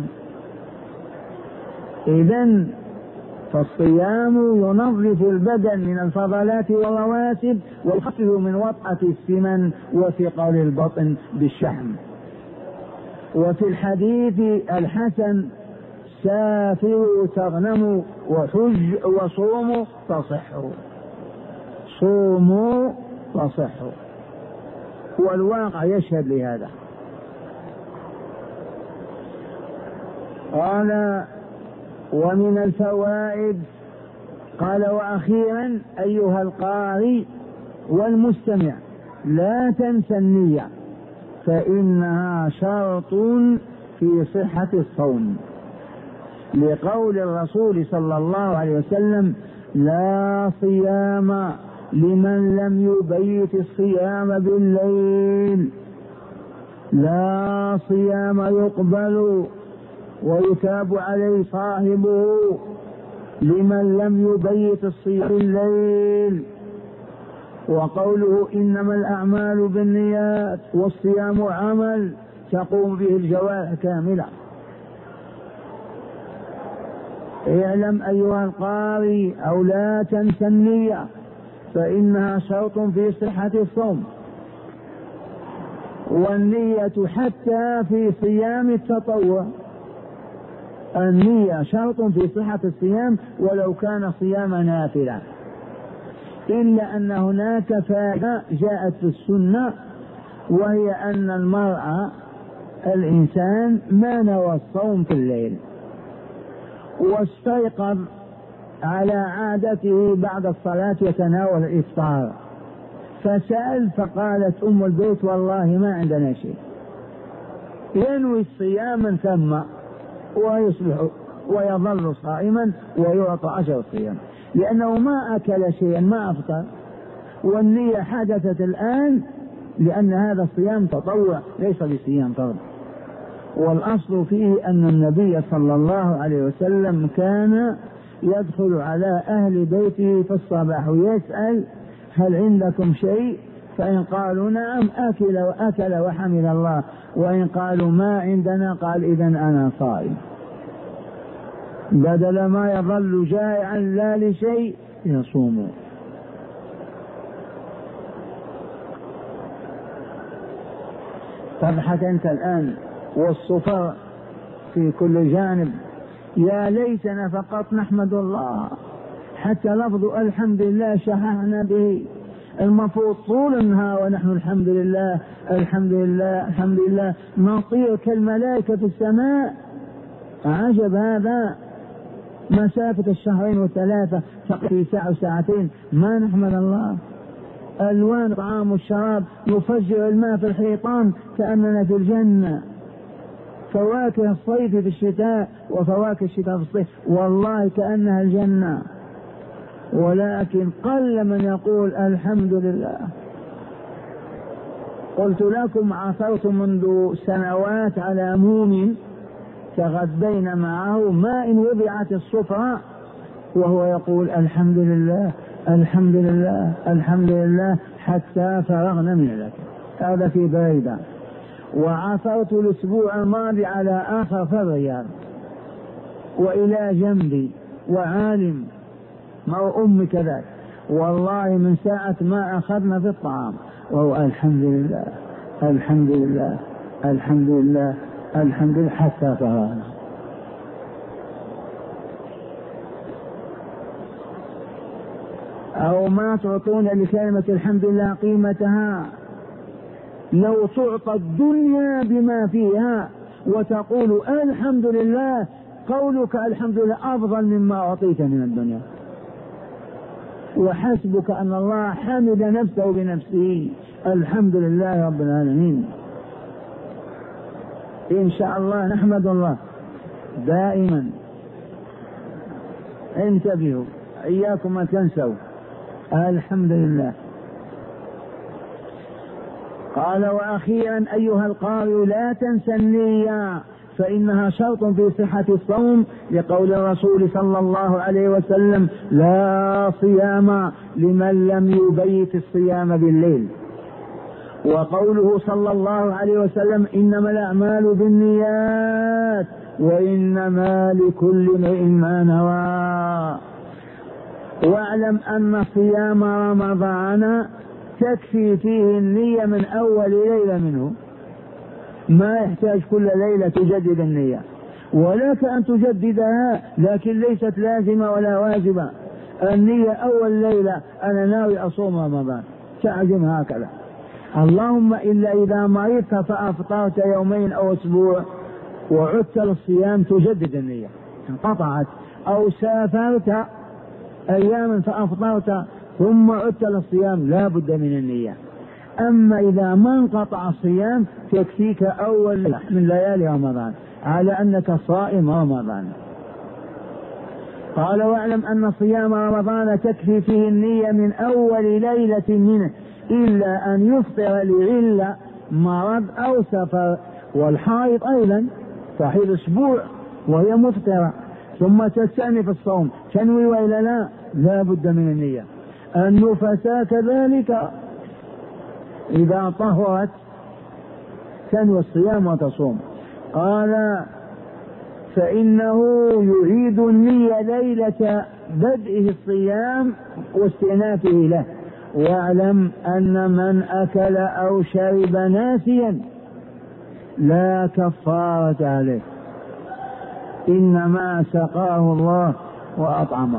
إذن فالصيام ينظف البدن من الفضلات والرواسب ويخفف من وطأة السمن وثقل البطن بالشحم. وفي الحديث الحسن سافروا تغنموا وحج وصوموا تصحوا، صوموا تصحوا، والواقع يشهد لهذا. قال ومن الفوائد، قال وأخيرا أيها القارئ والمستمع لا تنسى النية فإنها شرط في صحة الصوم، لقول الرسول صلى الله عليه وسلم لا صيام لمن لم يبيت الصيام بالليل، لا صيام يقبل ويتاب عليه صاحبه لمن لم يبيت الصيام بالليل. وقوله إنما الأعمال بالنيات والصيام عمل تقوم به الجوارح كاملة. اعلم أيها القارئ أو لا تنسى النية فإنها شرط في صحة الصوم، والنية حتى في صيام التطوع، النية شرط في صحة الصيام ولو كان صيام نافلة، إلا أن هناك فائدة جاءت في السنة، وهي أن المرء الإنسان ما نوى الصوم في الليل واستيقظ على عادته بعد الصلاة يتناول الإفطار، فسأل فقالت أم البيت والله ما عندنا شيء، ينوي الصيام ثم ويصبح ويظل صائما ويعطى أجر الصيام، لأنه ما أكل شيئا ما أفطر، والنية حدثت الآن لأن هذا الصيام تطوع ليس بصيام فرض. والأصل فيه أن النبي صلى الله عليه وسلم كان يدخل على أهل بيته في الصباح ويسأل هل عندكم شيء؟ فإن قالوا نعم أكل وحمد الله، وإن قالوا ما عندنا قال إذن أنا صائم، بدل ما يظل جائعا لا لشيء يصوم. تضحك أنت الآن والصفر في كل جانب، يا ليتنا فقط نحمد الله، حتى لفظ الحمد لله شححنا به، المفروض طول النهار ونحن الحمد لله الحمد لله الحمد لله، نطير كالملائكة في السماء. عجب هذا، مسافة الشهرين والثلاثة في ساعة وساعتين ما نحمد الله. ألوان طعام والشراب يفجر الماء في الحيطان كأننا في الجنة، فواكه الصيف في الشتاء وفواكه الشتاء في الصيف، والله كأنها الجنة، ولكن قل من يقول الحمد لله. قلت لكم عثرت منذ سنوات على مؤمن تغدينا معه ما إن وضعت السفرة وهو يقول الحمد لله الحمد لله الحمد لله حتى فرغنا من الأكل، هذا في بريدة. وعثرت الأسبوع الماضي على آخر في الرياض وإلى جنبي وعالم مع أمي كذلك، والله من ساعة ما أخذنا في الطعام وهو الحمد لله الحمد لله الحمد لله الحمد لله حتى فرغنا. أو ما تعطون لكلمة الحمد لله قيمتها، لو تعطى الدنيا بما فيها وتقول الحمد لله، قولك الحمد لله أفضل مما أعطيت من الدنيا، وحسبك أن الله حمد نفسه بنفسه الحمد لله رب العالمين. إن شاء الله نحمد الله دائما. انتبهوا إياكم ما تنسوا الحمد لله. قال وأخيرا أيها القارئ لا تنسى النية فإنها شرط في صحة الصوم، لقول الرسول صلى الله عليه وسلم لا صيام لمن لم يبيت الصيام بالليل. وقوله صلى الله عليه وسلم إنما الأعمال بالنيات وإنما لكل امرئ ما نوى. واعلم أن صيام رمضان تكفي فيه النية من أول ليلة منه، ما يحتاج كل ليلة تجدد النية، ولك أن تجددها لكن ليست لازمة ولا واجبة. النية أول ليلة أنا ناوي أصوم رمضان تعزم هكذا، اللهم إلا إذا مرضت فأفطرت يومين أو أسبوع وعدت للصيام تجدد النية انقطعت، أو سافرت أياما فأفطرت ثم عدت للصيام لا بد من النية. أما إذا ما انقطع الصيام تكفيك أول من ليالي رمضان على أنك صائم رمضان. قال واعلم أن صيام رمضان تكفي فيه النية من أول ليلة منه إلا أن يفطر لعلة مرض أو سفر، والحائض أيضا تحيض أسبوع وهي مفطرة ثم تستأنف الصوم تنوي وإلا لا بد من النية. النفساء كذلك إذا طهرت تنوي الصيام وتصوم. قال فإنه يعيد النية ليلة بدءه الصيام واستئنافه له. واعلم أن من أكل أو شرب ناسيا لا كفارة عليه، إنما سقاه الله وأطعمه.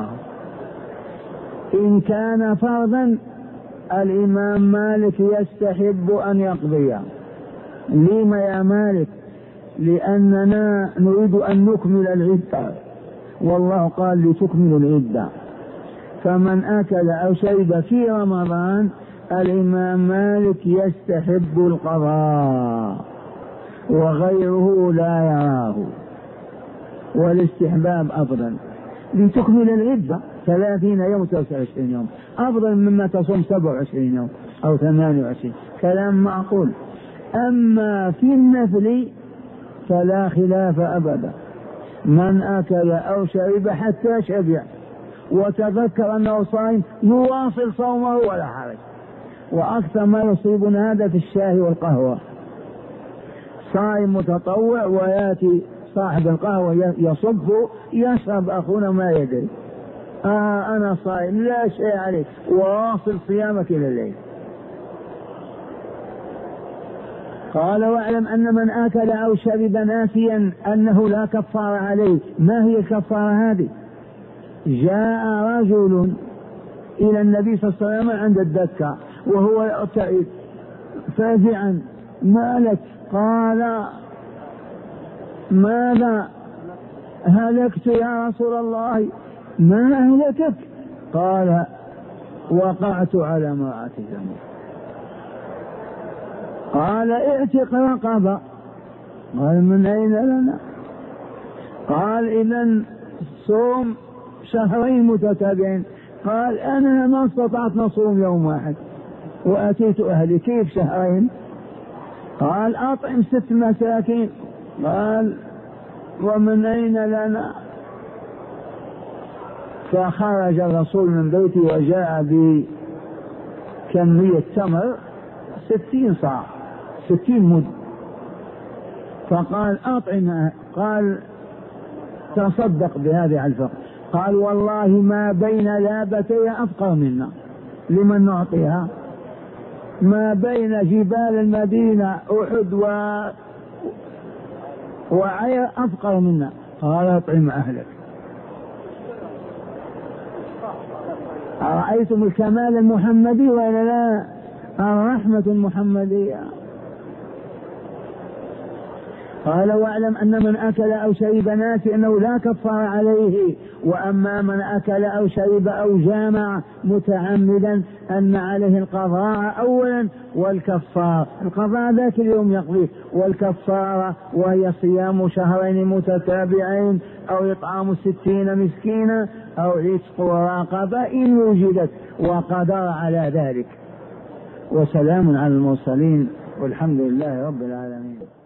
إن كان فرضا الإمام مالك يستحب أن يقضيه. لما يا مالك؟ لأننا نريد أن نكمل العدة والله قال لتكملوا العدة. فمن أكل أو شرب في رمضان الإمام مالك يستحب القضاء وغيره لا يراه، والاستحباب أفضل لتكمل العدة 30 يوم 29 يوم أفضل مما تصوم 27 يوم أو 28. كلام معقول. أما في النفل فلا خلاف أبدا، من أكل أو شرب حتى شبع وتذكر أنه صائم يواصل صومه ولا حرج. وأكثر ما يصيبنا هذا في الشاي والقهوة، صائم متطوع ويأتي صاحب القهوة يصب يشرب أخونا ما يدري أنا صائم لا شيء عليك واصل صيامك إلى الليل. قال واعلم أن من أكل أو شرب ناسيا أنه لا كفار عليه. ما هي الكفارة هذه؟ جاء رجل إلى النبي صلى الله عليه وسلم عند الدكة وهو يرتعد فاجعا ما لك؟ قال ماذا؟ هلكت يا رسول الله. ما أهلكك؟ قال وقعت على امرأة زوجي. قال اعتق رقبة. قال من أين لنا؟ قال إذن صوم شهرين متتابعين. قال أنا ما استطعت نصوم يوم واحد وأتيت أهلي كيف شهرين؟ قال أطعم 6 مساكين. قال ومن أين لنا؟ فخرج الرسول من بيته وجاء بكمية تمر 60 صاع 60 مد، فقال أطعمها. قال تصدق بهذه الفقر. قال والله ما بين لابتي أفقر منا. لمن نعطيها؟ ما بين جبال المدينة أحد وعير أفقر منا. قال أطعم أهلك. أرأيتم الكمال المحمدي ولا لا؟ الرحمة المحمدية. قال واعلم أن من أكل أو شرب ناسي أنه لا كفار عليه. وأما من أكل أو شرب أو جامع متعمدا أن عليه القضاء أولا والكفار. القضاء ذاك اليوم يقضيه، والكفارة وهي صيام شهرين متتابعين أو إطعام 60 مسكينا أو عتق رقبة إن وجدت وقدر على ذلك. وسلام على المرسلين والحمد لله رب العالمين.